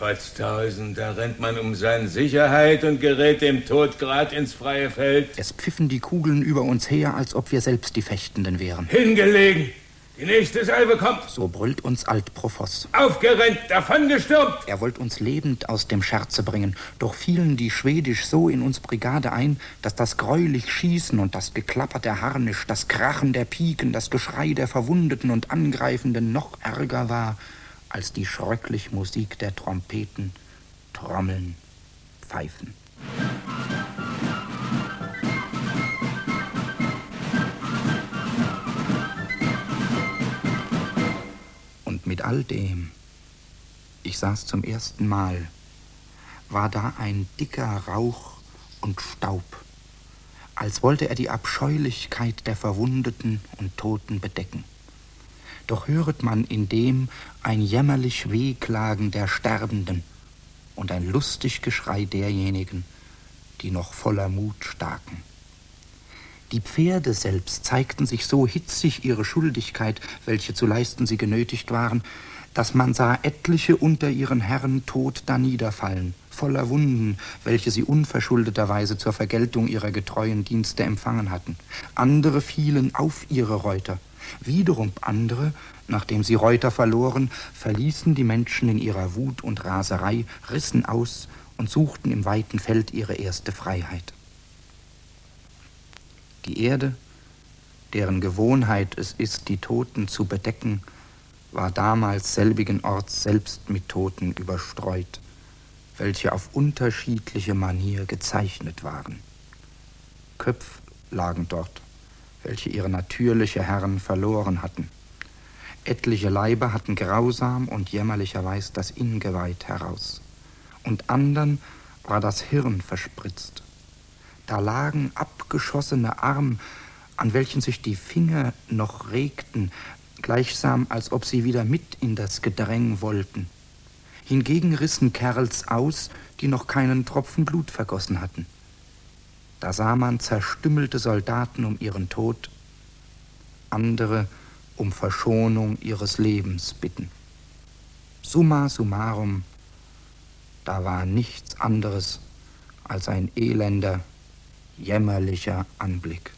Potztausend, da rennt man um seine Sicherheit und gerät dem Tod grad ins freie Feld. Es pfiffen die Kugeln über uns her, als ob wir selbst die Fechtenden wären. Hingelegen! Die nächste Salve kommt! So brüllt uns Altprofoss. Aufgerennt, davongestürmt! Er wollte uns lebend aus dem Scherze bringen, doch fielen die Schwedisch so in uns Brigade ein, dass das greulich Schießen und das Geklapper der Harnisch, das Krachen der Piken, das Geschrei der Verwundeten und Angreifenden noch ärger war, als die schröcklich Musik der Trompeten, Trommeln, Pfeifen. Und mit all dem, ich saß zum ersten Mal, war da ein dicker Rauch und Staub, als wollte er die Abscheulichkeit der Verwundeten und Toten bedecken. Doch höret man in dem ein jämmerlich Wehklagen der Sterbenden und ein lustig Geschrei derjenigen, die noch voller Mut staken. Die Pferde selbst zeigten sich so hitzig ihre Schuldigkeit, welche zu leisten sie genötigt waren, dass man sah etliche unter ihren Herren tot daniederfallen, voller Wunden, welche sie unverschuldeterweise zur Vergeltung ihrer getreuen Dienste empfangen hatten. Andere fielen auf ihre Reuter. Wiederum andere, nachdem sie Reuter verloren, verließen die Menschen in ihrer Wut und Raserei, rissen aus und suchten im weiten Feld ihre erste Freiheit. Die Erde, deren Gewohnheit es ist, die Toten zu bedecken, war damals selbigen Orts selbst mit Toten überstreut, welche auf unterschiedliche Manier gezeichnet waren. Köpf lagen dort, welche ihre natürliche Herren verloren hatten. Etliche Leiber hatten grausam und jämmerlicherweise das Ingeweid heraus, und andern war das Hirn verspritzt. Da lagen abgeschossene Arm, an welchen sich die Finger noch regten, gleichsam als ob sie wieder mit in das Gedräng wollten. Hingegen rissen Kerls aus, die noch keinen Tropfen Blut vergossen hatten. Da sah man zerstümmelte Soldaten um ihren Tod, andere um Verschonung ihres Lebens bitten. Summa summarum, da war nichts anderes als ein elender, jämmerlicher Anblick.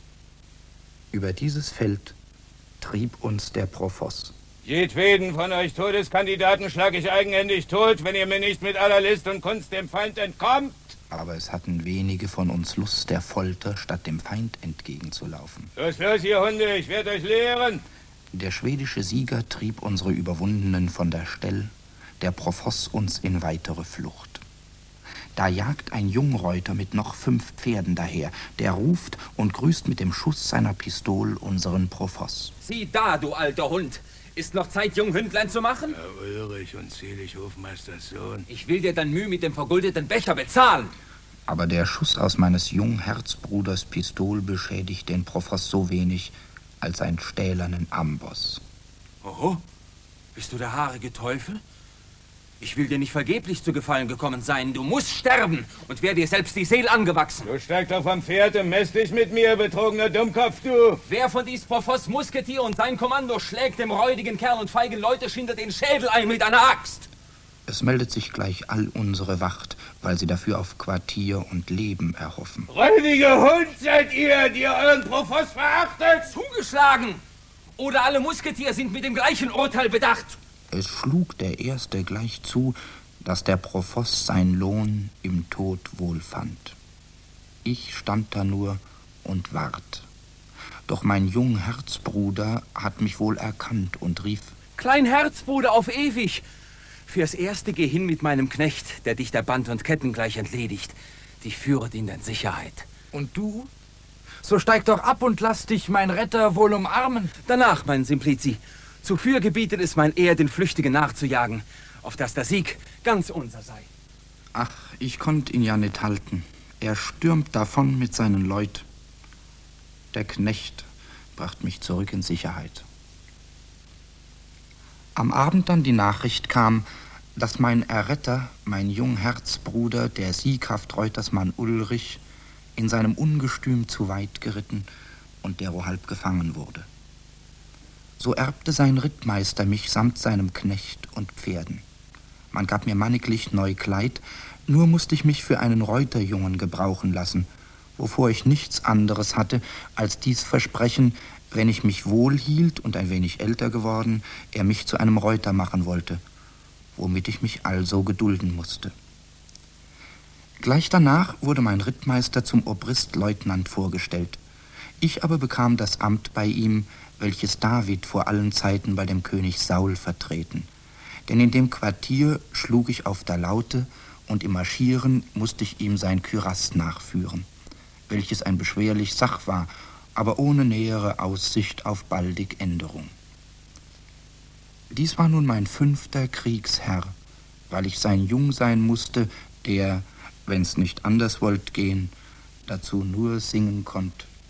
Über dieses Feld trieb uns der Profoss. Jedweden von euch Todeskandidaten schlag ich eigenhändig tot, wenn ihr mir nicht mit aller List und Kunst dem Feind entkommt. Aber es hatten wenige von uns Lust der Folter, statt dem Feind entgegenzulaufen. Los, los, ihr Hunde, ich werde euch lehren. Der schwedische Sieger trieb unsere Überwundenen von der Stell, der Profoss uns in weitere Flucht. Da jagt ein Jungreuter mit noch 5 Pferden daher, der ruft und grüßt mit dem Schuss seiner Pistol unseren Profoss. Sieh da, du alter Hund! Ist noch Zeit, Junghündlein zu machen? Herr Ulrich und selig Hofmeisters Sohn. Ich will dir dein Mühe mit dem vergoldeten Becher bezahlen. Aber der Schuss aus meines Jungherzbruders Pistol beschädigt den Profoss so wenig als ein stählernen Amboss. Oho, bist du der haarige Teufel? Ich will dir nicht vergeblich zu Gefallen gekommen sein. Du musst sterben und wär dir selbst die Seele angewachsen. Du steig doch vom Pferd und mess dich mit mir, betrogener Dummkopf, du. Wer von dies Profoss Musketier und sein Kommando schlägt dem räudigen Kerl und feigen Leute schinder den Schädel ein mit einer Axt? Es meldet sich gleich all unsere Wacht, weil sie dafür auf Quartier und Leben erhoffen. Räudige Hund seid ihr, die euren Profoss verachtet! Zugeschlagen! Oder alle Musketier sind mit dem gleichen Urteil bedacht. Es schlug der Erste gleich zu, dass der Profoss sein Lohn im Tod wohl fand. Ich stand da nur und ward. Doch mein Jungherzbruder hat mich wohl erkannt und rief: Klein Herzbruder auf ewig! Fürs Erste geh hin mit meinem Knecht, der dich der Band und Ketten gleich entledigt. Dich führet ihn in Sicherheit. Und du? So steig doch ab und lass dich, mein Retter, wohl umarmen. Danach, mein Simplici. Zuvor gebietet es mein Ehr, den Flüchtigen nachzujagen, auf dass der Sieg ganz unser sei. Ach, ich konnt ihn ja nicht halten. Er stürmt davon mit seinen Leut. Der Knecht bracht mich zurück in Sicherheit. Am Abend dann die Nachricht kam, dass mein Erretter, mein Jungherzbruder, der sieghaft Reutersmann Ulrich, in seinem Ungestüm zu weit geritten und derohalb gefangen wurde. So erbte sein Rittmeister mich samt seinem Knecht und Pferden. Man gab mir manniglich neu Kleid, nur musste ich mich für einen Reuterjungen gebrauchen lassen, wovor ich nichts anderes hatte, als dies Versprechen, wenn ich mich wohl hielt und ein wenig älter geworden, er mich zu einem Reuter machen wollte, womit ich mich also gedulden musste. Gleich danach wurde mein Rittmeister zum Obristleutnant vorgestellt. Ich aber bekam das Amt bei ihm, welches David vor allen Zeiten bei dem König Saul vertreten. Denn in dem Quartier schlug ich auf der Laute, und im Marschieren musste ich ihm sein Kürass nachführen, welches ein beschwerlich Sach war, aber ohne nähere Aussicht auf baldig Änderung. Dies war nun mein 5. Kriegsherr, weil ich sein Jung sein musste, der, wenn's nicht anders wollt gehen, dazu nur singen konnt.